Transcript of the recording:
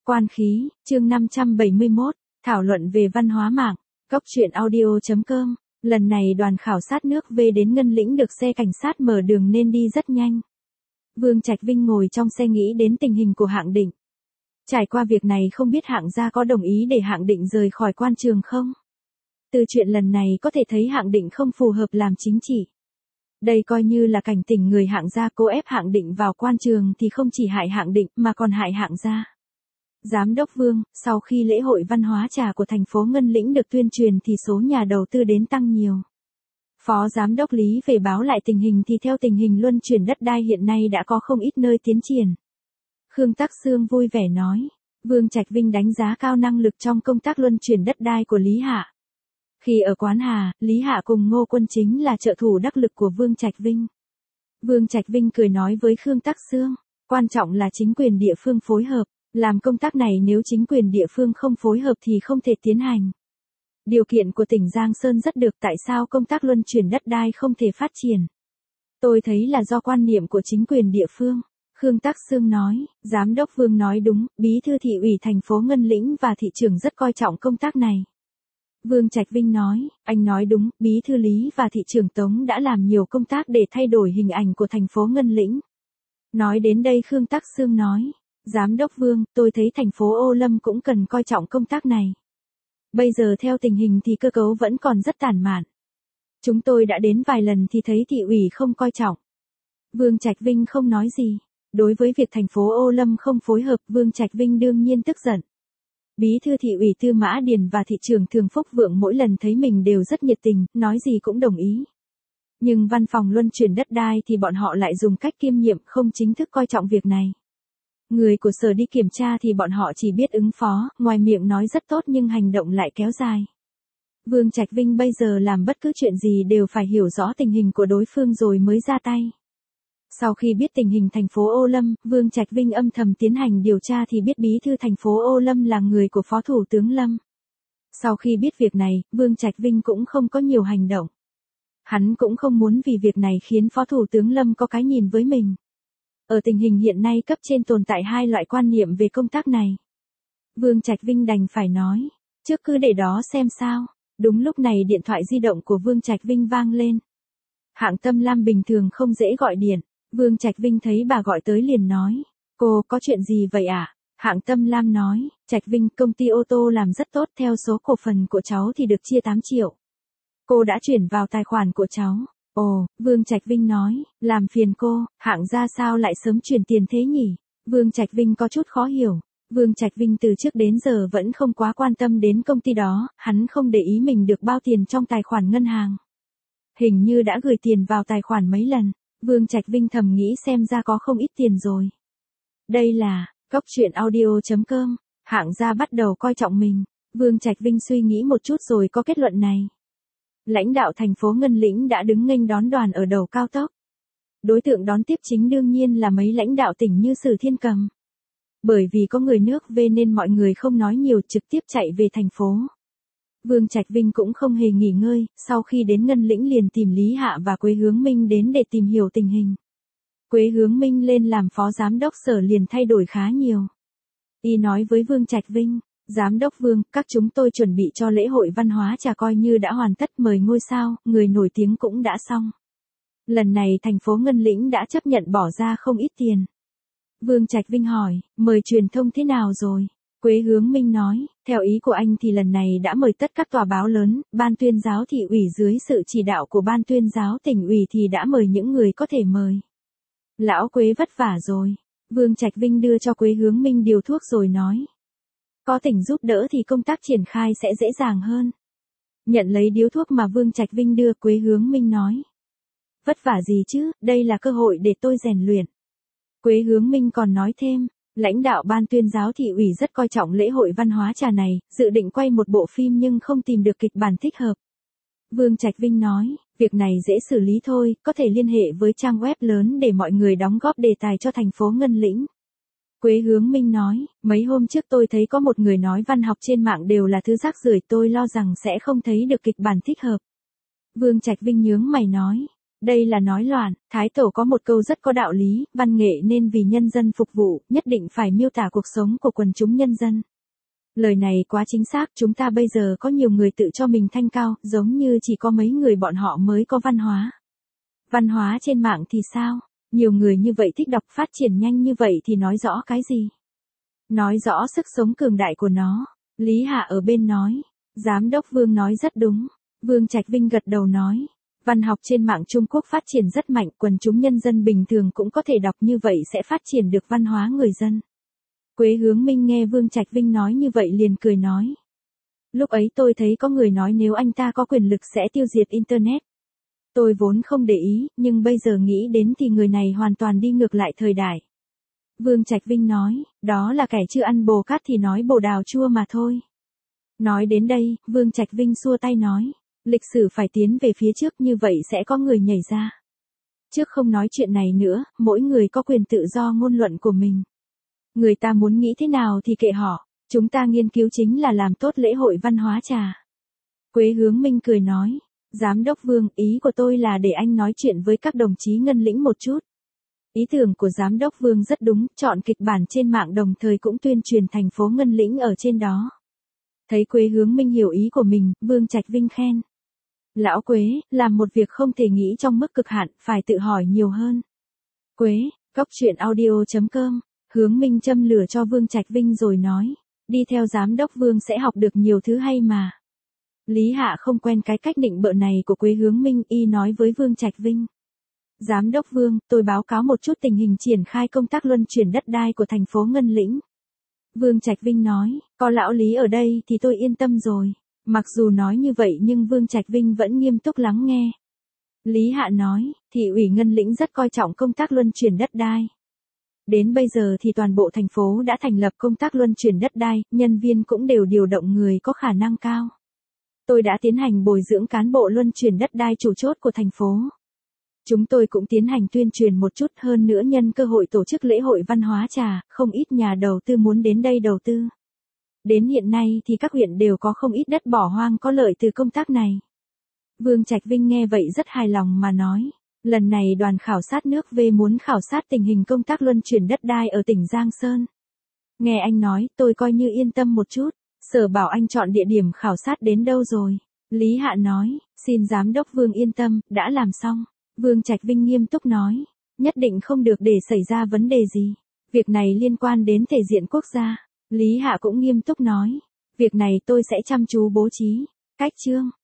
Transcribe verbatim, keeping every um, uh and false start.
Quan khí, chương năm trăm bảy mươi mốt, thảo luận về văn hóa mạng, Cốc truyện audio chấm com. Lần này đoàn khảo sát nước về đến Ngân Lĩnh được xe cảnh sát mở đường nên đi rất nhanh. Vương Trạch Vinh ngồi trong xe nghĩ đến tình hình của Hạng Định. Trải qua việc này không biết Hạng gia có đồng ý để Hạng Định rời khỏi quan trường không? Từ chuyện lần này có thể thấy Hạng Định không phù hợp làm chính trị. Đây coi như là cảnh tỉnh người Hạng gia cố ép Hạng Định vào quan trường thì không chỉ hại Hạng Định mà còn hại Hạng gia. Giám đốc Vương, sau khi lễ hội văn hóa trà của thành phố Ngân Lĩnh được tuyên truyền thì số nhà đầu tư đến tăng nhiều. Phó Giám đốc Lý về báo lại tình hình thì theo tình hình luân chuyển đất đai hiện nay đã có không ít nơi tiến triển. Khương Tắc Xương vui vẻ nói, Vương Trạch Vinh đánh giá cao năng lực trong công tác luân chuyển đất đai của Lý Hạ. Khi ở Quán Hà, Lý Hạ cùng Ngô Quân chính là trợ thủ đắc lực của Vương Trạch Vinh. Vương Trạch Vinh cười nói với Khương Tắc Xương, quan trọng là chính quyền địa phương phối hợp. Làm công tác này nếu chính quyền địa phương không phối hợp thì không thể tiến hành. Điều kiện của tỉnh Giang Sơn rất được, tại sao công tác luân chuyển đất đai không thể phát triển? Tôi thấy là do quan niệm của chính quyền địa phương. Khương Tắc Xương nói, Giám đốc Vương nói đúng, Bí thư thị ủy thành phố Ngân Lĩnh và thị trưởng rất coi trọng công tác này. Vương Trạch Vinh nói, anh nói đúng, Bí thư Lý và thị trưởng Tống đã làm nhiều công tác để thay đổi hình ảnh của thành phố Ngân Lĩnh. Nói đến đây Khương Tắc Xương nói, Giám đốc Vương, tôi thấy thành phố Ô Lâm cũng cần coi trọng công tác này. Bây giờ theo tình hình thì cơ cấu vẫn còn rất tàn mạn. Chúng tôi đã đến vài lần thì thấy thị ủy không coi trọng. Vương Trạch Vinh không nói gì. Đối với việc thành phố Ô Lâm không phối hợp, Vương Trạch Vinh đương nhiên tức giận. Bí thư thị ủy Tư Mã Điền và thị trưởng Thường Phúc Vượng mỗi lần thấy mình đều rất nhiệt tình, nói gì cũng đồng ý. Nhưng văn phòng luân chuyển đất đai thì bọn họ lại dùng cách kiêm nhiệm không chính thức coi trọng việc này. Người của sở đi kiểm tra thì bọn họ chỉ biết ứng phó, ngoài miệng nói rất tốt nhưng hành động lại kéo dài. Vương Trạch Vinh bây giờ làm bất cứ chuyện gì đều phải hiểu rõ tình hình của đối phương rồi mới ra tay. Sau khi biết tình hình thành phố Ô Lâm, Vương Trạch Vinh âm thầm tiến hành điều tra thì biết bí thư thành phố Ô Lâm là người của Phó Thủ tướng Lâm. Sau khi biết việc này, Vương Trạch Vinh cũng không có nhiều hành động. Hắn cũng không muốn vì việc này khiến Phó Thủ tướng Lâm có cái nhìn với mình. Ở tình hình hiện nay cấp trên tồn tại hai loại quan niệm về công tác này. Vương Trạch Vinh đành phải nói, trước cứ để đó xem sao. Đúng lúc này điện thoại di động của Vương Trạch Vinh vang lên. Hạng Tâm Lam bình thường không dễ gọi điện. Vương Trạch Vinh thấy bà gọi tới liền nói, cô có chuyện gì vậy ạ? À? Hạng Tâm Lam nói, Trạch Vinh, công ty ô tô làm rất tốt, theo số cổ phần của cháu thì được chia tám triệu. Cô đã chuyển vào tài khoản của cháu. Ồ, Vương Trạch Vinh nói, làm phiền cô, Hạng gia sao lại sớm chuyển tiền thế nhỉ? Vương Trạch Vinh có chút khó hiểu. Vương Trạch Vinh từ trước đến giờ vẫn không quá quan tâm đến công ty đó, hắn không để ý mình được bao tiền trong tài khoản ngân hàng. Hình như đã gửi tiền vào tài khoản mấy lần, Vương Trạch Vinh thầm nghĩ xem ra có không ít tiền rồi. Đây là, Cốc truyện audio chấm com, Hạng gia bắt đầu coi trọng mình, Vương Trạch Vinh suy nghĩ một chút rồi có kết luận này. Lãnh đạo thành phố Ngân Lĩnh đã đứng nghênh đón đoàn ở đầu cao tốc. Đối tượng đón tiếp chính đương nhiên là mấy lãnh đạo tỉnh như Sử Thiên Cầm. Bởi vì có người nước về nên mọi người không nói nhiều trực tiếp chạy về thành phố. Vương Trạch Vinh cũng không hề nghỉ ngơi, sau khi đến Ngân Lĩnh liền tìm Lý Hạ và Quế Hướng Minh đến để tìm hiểu tình hình. Quế Hướng Minh lên làm phó giám đốc sở liền thay đổi khá nhiều. Y nói với Vương Trạch Vinh, Giám đốc Vương, các chúng tôi chuẩn bị cho lễ hội văn hóa trà coi như đã hoàn tất, mời ngôi sao, người nổi tiếng cũng đã xong. Lần này thành phố Ngân Lĩnh đã chấp nhận bỏ ra không ít tiền. Vương Trạch Vinh hỏi, mời truyền thông thế nào rồi? Quế Hướng Minh nói, theo ý của anh thì lần này đã mời tất các tòa báo lớn, ban tuyên giáo thị ủy dưới sự chỉ đạo của ban tuyên giáo tỉnh ủy thì đã mời những người có thể mời. Lão Quế vất vả rồi. Vương Trạch Vinh đưa cho Quế Hướng Minh điều thuốc rồi nói. Có tỉnh giúp đỡ thì công tác triển khai sẽ dễ dàng hơn. Nhận lấy điếu thuốc mà Vương Trạch Vinh đưa, Quế Hướng Minh nói. Vất vả gì chứ, đây là cơ hội để tôi rèn luyện. Quế Hướng Minh còn nói thêm, lãnh đạo ban tuyên giáo thị ủy rất coi trọng lễ hội văn hóa trà này, dự định quay một bộ phim nhưng không tìm được kịch bản thích hợp. Vương Trạch Vinh nói, việc này dễ xử lý thôi, có thể liên hệ với trang web lớn để mọi người đóng góp đề tài cho thành phố Ngân Lĩnh. Quế Hướng Minh nói, mấy hôm trước tôi thấy có một người nói văn học trên mạng đều là thứ rác rưởi, tôi lo rằng sẽ không thấy được kịch bản thích hợp. Vương Trạch Vinh nhướng mày nói, Đây là nói loạn, Thái Tổ có một câu rất có đạo lý, văn nghệ nên vì nhân dân phục vụ, nhất định phải miêu tả cuộc sống của quần chúng nhân dân. Lời này quá chính xác, chúng ta bây giờ có nhiều người tự cho mình thanh cao, giống như chỉ có mấy người bọn họ mới có văn hóa. Văn hóa trên mạng thì sao? Nhiều người như vậy thích đọc, phát triển nhanh như vậy thì nói rõ cái gì? Nói rõ sức sống cường đại của nó. Lý Hạ ở bên nói, Giám đốc Vương nói rất đúng. Vương Trạch Vinh gật đầu nói, văn học trên mạng Trung Quốc phát triển rất mạnh, quần chúng nhân dân bình thường cũng có thể đọc, như vậy sẽ phát triển được văn hóa người dân. Quế Hướng Minh nghe Vương Trạch Vinh nói như vậy liền cười nói. Lúc ấy tôi thấy có người nói nếu anh ta có quyền lực sẽ tiêu diệt Internet. Tôi vốn không để ý, nhưng bây giờ nghĩ đến thì người này hoàn toàn đi ngược lại thời đại. Vương Trạch Vinh nói, đó là kẻ chưa ăn bồ cát thì nói bồ đào chua mà thôi. Nói đến đây, Vương Trạch Vinh xua tay nói, lịch sử phải tiến về phía trước, như vậy sẽ có người nhảy ra. Trước không nói chuyện này nữa, mỗi người có quyền tự do ngôn luận của mình. Người ta muốn nghĩ thế nào thì kệ họ, chúng ta nghiên cứu chính là làm tốt lễ hội văn hóa trà. Quế Hướng Minh cười nói, Giám đốc Vương, ý của tôi là để anh nói chuyện với các đồng chí Ngân Lĩnh một chút. Ý tưởng của Giám đốc Vương rất đúng, chọn kịch bản trên mạng đồng thời cũng tuyên truyền thành phố Ngân Lĩnh ở trên đó. Thấy Quế Hướng Minh hiểu ý của mình, Vương Trạch Vinh khen. Lão Quế, làm một việc không thể nghĩ trong mức cực hạn, phải tự hỏi nhiều hơn. Quế, Cóc Truyện Audio chấm com, Hướng Minh châm lửa cho Vương Trạch Vinh rồi nói, đi theo Giám đốc Vương sẽ học được nhiều thứ hay mà. Lý Hạ không quen cái cách định bợ này của Quế Hướng Minh, y nói với Vương Trạch Vinh. Giám đốc Vương, tôi báo cáo một chút tình hình triển khai công tác luân chuyển đất đai của thành phố Ngân Lĩnh. Vương Trạch Vinh nói, có lão Lý ở đây thì tôi yên tâm rồi. Mặc dù nói như vậy nhưng Vương Trạch Vinh vẫn nghiêm túc lắng nghe. Lý Hạ nói, thị ủy Ngân Lĩnh rất coi trọng công tác luân chuyển đất đai. Đến bây giờ thì toàn bộ thành phố đã thành lập công tác luân chuyển đất đai, nhân viên cũng đều điều động người có khả năng cao. Tôi đã tiến hành bồi dưỡng cán bộ luân chuyển đất đai chủ chốt của thành phố. Chúng tôi cũng tiến hành tuyên truyền một chút, hơn nữa nhân cơ hội tổ chức lễ hội văn hóa trà, không ít nhà đầu tư muốn đến đây đầu tư. Đến hiện nay thì các huyện đều có không ít đất bỏ hoang có lợi từ công tác này. Vương Trạch Vinh nghe vậy rất hài lòng mà nói, lần này đoàn khảo sát nước về muốn khảo sát tình hình công tác luân chuyển đất đai ở tỉnh Giang Sơn. Nghe anh nói, tôi coi như yên tâm một chút. Sở bảo anh chọn địa điểm khảo sát đến đâu rồi? Lý Hạ nói, xin Giám đốc Vương yên tâm, đã làm xong. Vương Trạch Vinh nghiêm túc nói, nhất định không được để xảy ra vấn đề gì. Việc này liên quan đến thể diện quốc gia. Lý Hạ cũng nghiêm túc nói, việc này tôi sẽ chăm chú bố trí. Cách chương